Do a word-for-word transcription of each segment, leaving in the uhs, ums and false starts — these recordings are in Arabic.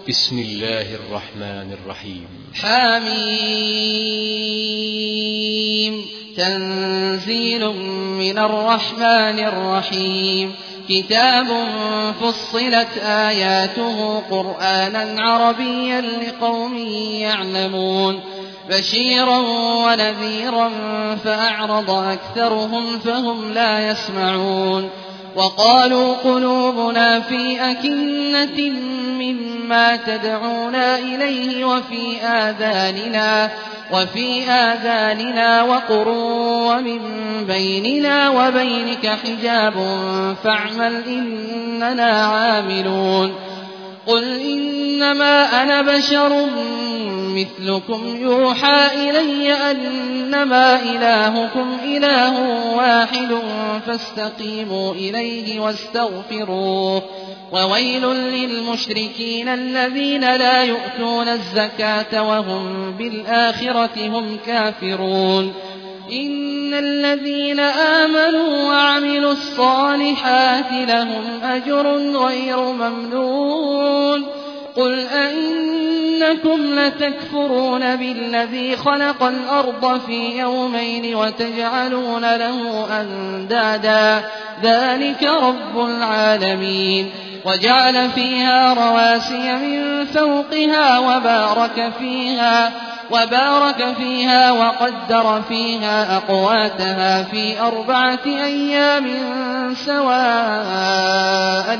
بسم الله الرحمن الرحيم. حميم. تنزيل من الرحمن الرحيم. كتاب فصلت آياته قرآنا عربيا لقوم يعلمون بشيرا ونذيرا فأعرض أكثرهم فهم لا يسمعون. وقالوا قلوبنا في أكنة مما تدعونا إليه وفي آذاننا وفي آذاننا وقر ومن بيننا وبينك حجاب فاعمل إننا عاملون. قل إنما أنا بشر مثلكم يوحى إلي أنما إلهكم إله واحد فاستقيموا إليه واستغفروه. وويل للمشركين الذين لا يؤتون الزكاة وهم بالآخرة هم كافرون. إن الذين آمنوا وعملوا الصالحات لهم أجر غير ممنون. قل أئنكم لتكفرون بالذي خلق الأرض في يومين وتجعلون له أندادا ذلك رب العالمين. وجعل فيها رواسي من فوقها وبارك فيها وبارك فيها وقدر فيها أقواتها في أربعة أيام سواء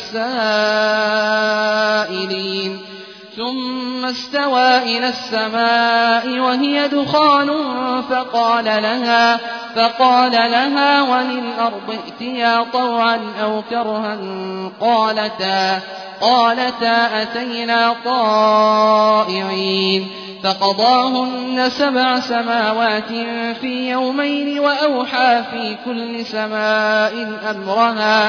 للسائلين. ثم استوى إلى السماء وهي دخان فقال لها فقال لها وللأرض ائتيا طوعا أو كرها قالتا قالتا أتينا طائعين. فقضاهن سبع سماوات في يومين وأوحى في كل سماء أمرها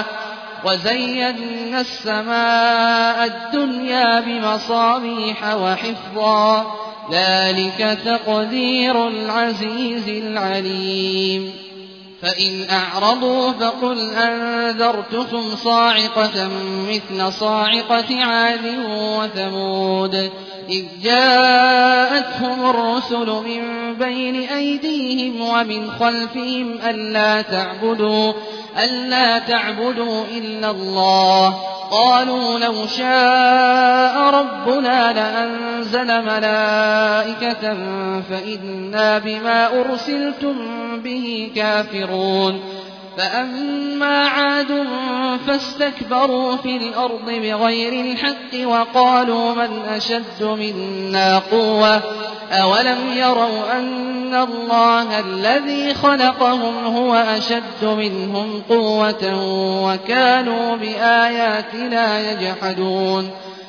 وزينا السماء الدنيا بمصابيح وحفظا ذلك تقدير العزيز العليم. فإن أعرضوا فقل أنذرتكم صاعقة مثل صاعقة عاد وثمود إذ جاءتهم الرسل من بين أيديهم ومن خلفهم ألا تعبدوا ألا تعبدوا إلا الله. قالوا لو شاء ربنا لأنزل ملائكة فإنا بما أرسلتم به كافرون. فأما عاد فاستكبروا في الأرض بغير الحق وقالوا من أشد منا قوة أولم يروا أن الله الذي خلقهم هو أشد منهم قوة وكانوا بآياتنا يجحدون.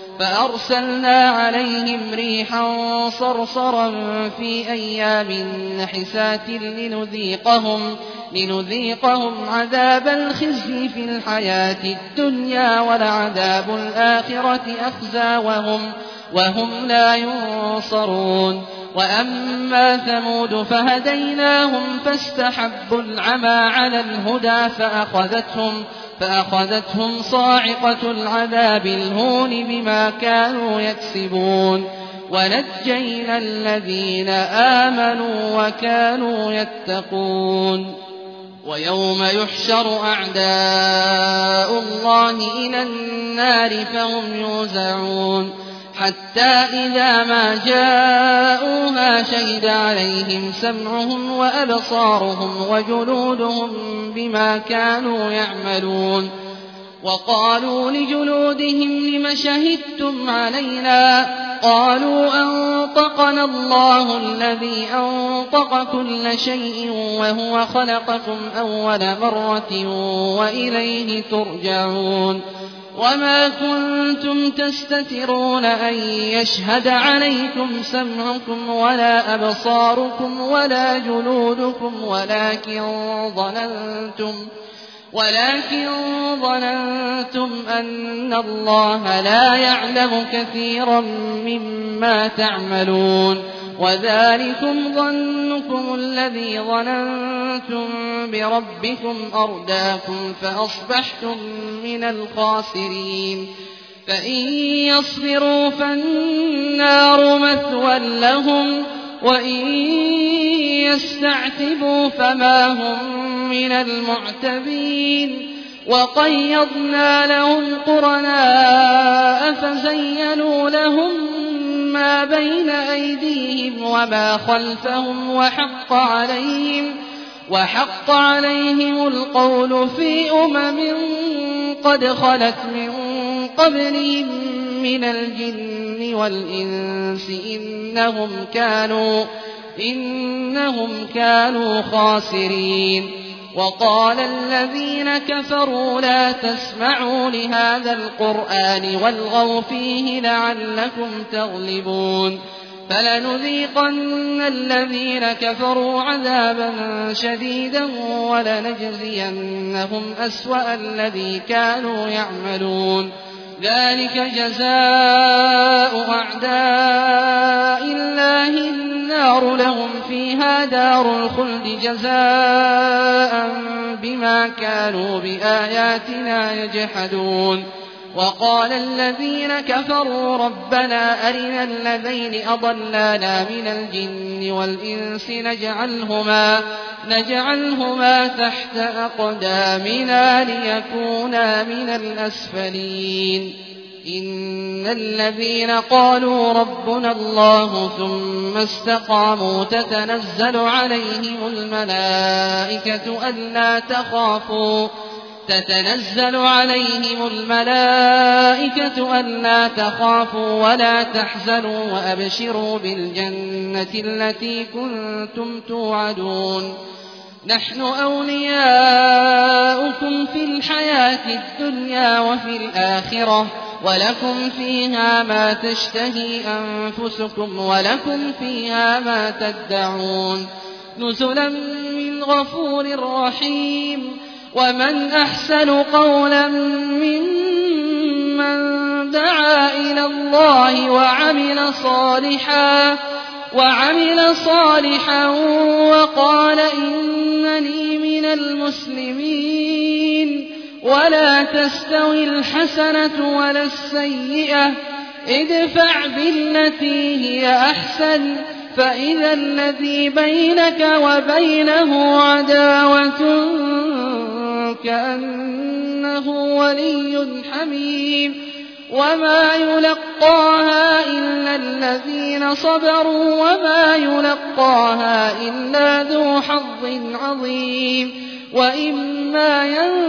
فأرسلنا عليهم ريحا صرصرا في أيام نحسات لنذيقهم, لنذيقهم عذاب الخزي في الحياة الدنيا ولعذاب الآخرة أخزى وهم, وهم لا ينصرون. وأما ثمود فهديناهم فاستحبوا العمى على الهدى فأخذتهم فأخذتهم صاعقة العذاب الهون بما كانوا يكسبون. ونجينا الذين آمنوا وكانوا يتقون. ويوم يحشر أعداء الله إلى النار فهم يوزعون حتى إذا ما جاءوها شهد عليهم سمعهم وأبصارهم وجلودهم بما كانوا يعملون. وقالوا لجلودهم لم شهدتم علينا قالوا أنطقنا الله الذي أنطق كل شيء وهو خلقكم أول مرة وإليه ترجعون. وما كنتم تستترون أن يشهد عليكم سمعكم ولا أبصاركم ولا جلودكم ولكن ظننتم ولكن ظننتم أن الله لا يعلم كثيرا مما تعملون. وذلكم ظنكم الذي ظننتم بربكم أرداكم فأصبحتم من الخاسرين. فإن يصبروا فالنار مثوى لهم وإن يستعتبوا فما هم من المعتبين وقيضنا لهم قرناء فزينوا لهم ما بين أيديهم وما خلفهم وحق عليهم وحق عليهم القول في أمم قد خلت من قبلهم من الجن والإنس إنهم كانوا إنهم كانوا خاسرين. وقال الذين كفروا لا تسمعوا لهذا القرآن والغوا فيه لعلكم تغلبون فلنذيقن الذين كفروا عذابا شديدا ولنجزينهم أسوأ الذي كانوا يعملون ذلك جزاء أعداء الله النار لهم فيها دار الخلد جزاء بما كانوا بآياتنا يجحدون. وقال الذين كفروا ربنا أرنا الذين أضلانا من الجن والإنس نجعلهما, نجعلهما تحت أقدامنا ليكونا من الأسفلين. إن الذين قالوا ربنا الله ثم استقاموا تتنزل عليهم الملائكة ألا تخافوا تتنزل عليهم الملائكة ألا تخافوا ولا تحزنوا وأبشروا بالجنة التي كنتم توعدون نحن أولياؤكم في الحياة الدنيا وفي الآخرة ولكم فيها ما تشتهي أنفسكم ولكم فيها ما تدعون نزلا من غفور رحيم. ومن أحسن قولا ممن دعا إلى الله وعمل صالحا وعمل صالحا وقال إنني من المسلمين. ولا تستوي الحسنة ولا السيئة ادفع بالتي هي أحسن فإذا الذي بينك وبينه عداوة كأنه ولي حميم. وما يلقاها إلا الذين صبروا وما يلقاها إلا ذو حظ عظيم. وإما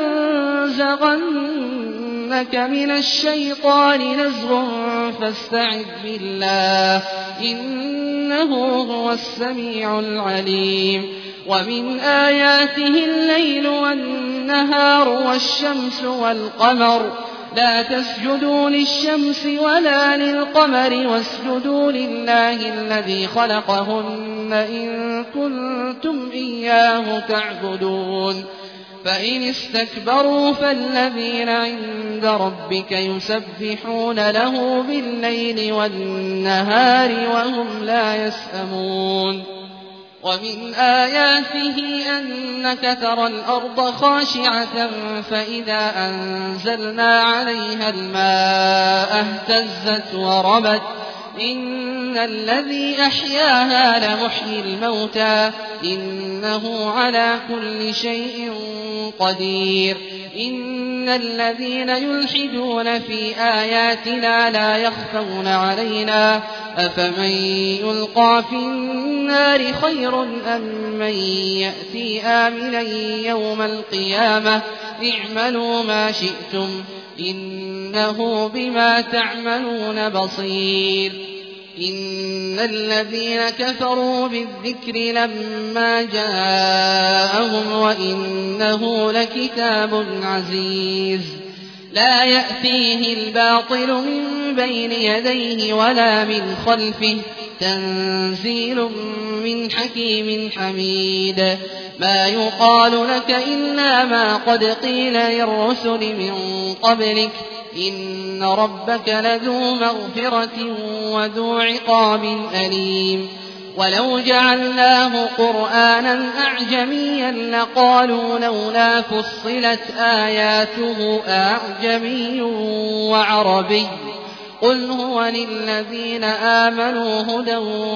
ينزغنك من الشيطان نزغ فاستعذ بالله إنه هو السميع العليم. ومن آياته الليل والنهار والشمس والقمر لا تسجدوا للشمس ولا للقمر واسجدوا لله الذي خلقهن إن كنتم إياه تعبدون. فإن استكبروا فالذين عند ربك يسبحون له بالليل والنهار وهم لا يسأمون. ومن آياته أنك ترى الأرض خاشعة فإذا أنزلنا عليها الماء اهتزت وربت إن الذي أحياها لمحيي الموتى إنه على كل شيء قدير. إن الذين يلحدون في آياتنا لا يخفون علينا أفمن يلقى في النار خير أم من يأتي آمنا يوم القيامة اعملوا ما شئتم إنه بما تعملون بصير. إن الذين كفروا بالذكر لما جاءهم وإنه لكتاب عزيز لا يأتيه الباطل من بين يديه ولا من خلفه تنزيل من حكيم حميد. ما يقال لك إلا ما قد قيل للرسل من قبلك إن ربك لذو مغفرة وذو عقاب أليم. ولو جعلناه قرآنا أعجميا لقالوا لولا فصلت آياته أعجمي وعربي قل هو للذين آمنوا هدى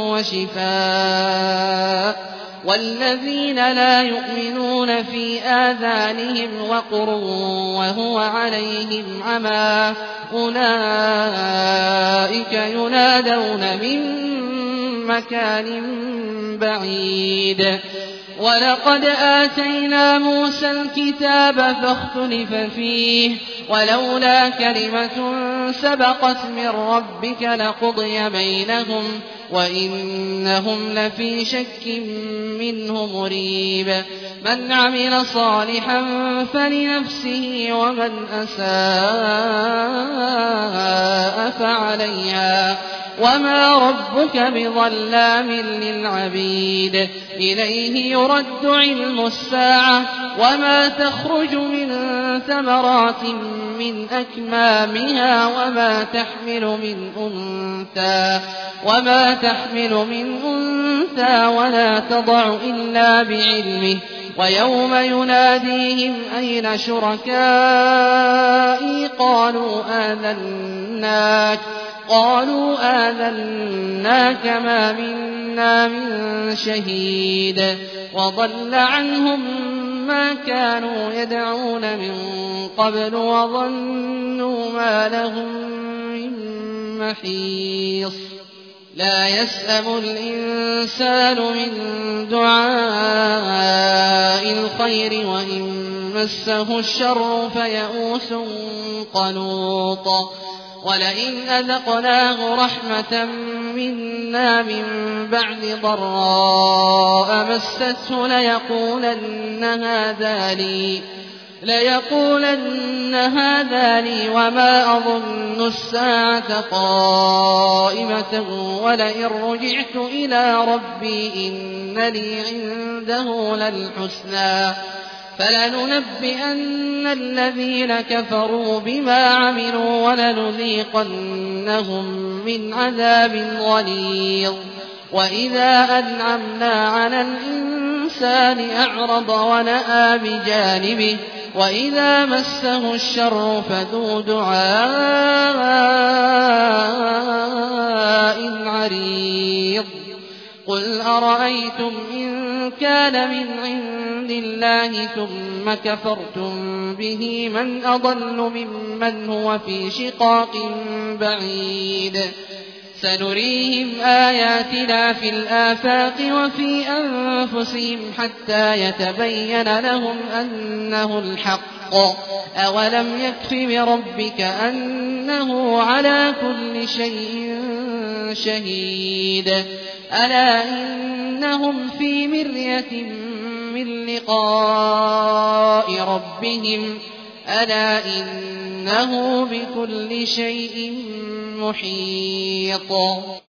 وشفاء والذين لا يؤمنون في آذانهم وقر وهو عليهم عمى أولئك ينادون من مكان بعيد ولقد آتينا موسى الكتاب فاختلف فيه ولولا كلمة سبقت من ربك لقضي بينهم وإنهم لفي شك منه مريب من عمل صالحا فلنفسه ومن أساء فعليها وما ربك بظلام للعبيد إليه يرد علم الساعة وما تخرج من ثمرات من أكمامها وما تحمل من أنثى وما تحمل من أنثى ولا تضع إلا بعلمه ويوم يناديهم أين شركائي قالوا آذناك قالوا آذناك ما منا من شهيد وضل عنهم ما كانوا يدعون من قبل وظنوا ما لهم من محيص لا يسأم الإنسان من دعاء الخير وإن مسه الشر فيئوس قنوط ولئن أذقناه رحمة منا من بعد ضراء مسته ليقولن هذا لي ليقولن هذا لي وما أظن الساعة قائمة ولئن رجعت إلى ربي إن لي عنده للحسنى فلننبئن الذين كفروا بما عملوا ولنذيقنهم من عذاب غليظ وإذا أنعمنا على الإنسان أعرض ونأى بجانبه وإذا مسه الشر فذو دعاء عريض قل أرأيتم إن كان من عند الله ثم كفرتم به من أضل ممن هو في شقاق بعيد سنريهم آياتنا في الآفاق وفي أنفسهم حتى يتبين لهم أنه الحق أولم يكف بربك أنه على كل شيء شهيد ألا إنهم في مرية من لقاء ربهم ألا إنه بكل شيء محيط